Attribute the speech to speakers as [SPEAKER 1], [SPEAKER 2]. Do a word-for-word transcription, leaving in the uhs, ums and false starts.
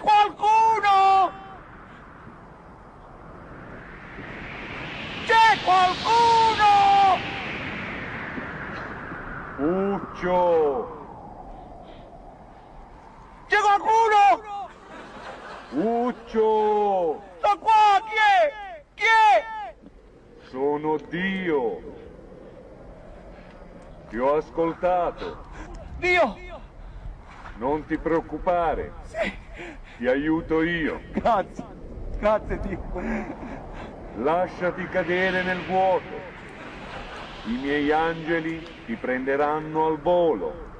[SPEAKER 1] qualcuno! C'è qualcuno!
[SPEAKER 2] Uccio!
[SPEAKER 1] C'è qualcuno!
[SPEAKER 2] Uccio!
[SPEAKER 1] Sto qua, chi è? Chi è?
[SPEAKER 2] Sono Dio! Ti ho ascoltato.
[SPEAKER 1] Dio!
[SPEAKER 2] Non ti preoccupare.
[SPEAKER 1] Sì.
[SPEAKER 2] Ti aiuto io.
[SPEAKER 1] Grazie, grazie Dio.
[SPEAKER 2] Lasciati cadere nel vuoto. I miei angeli ti prenderanno al volo.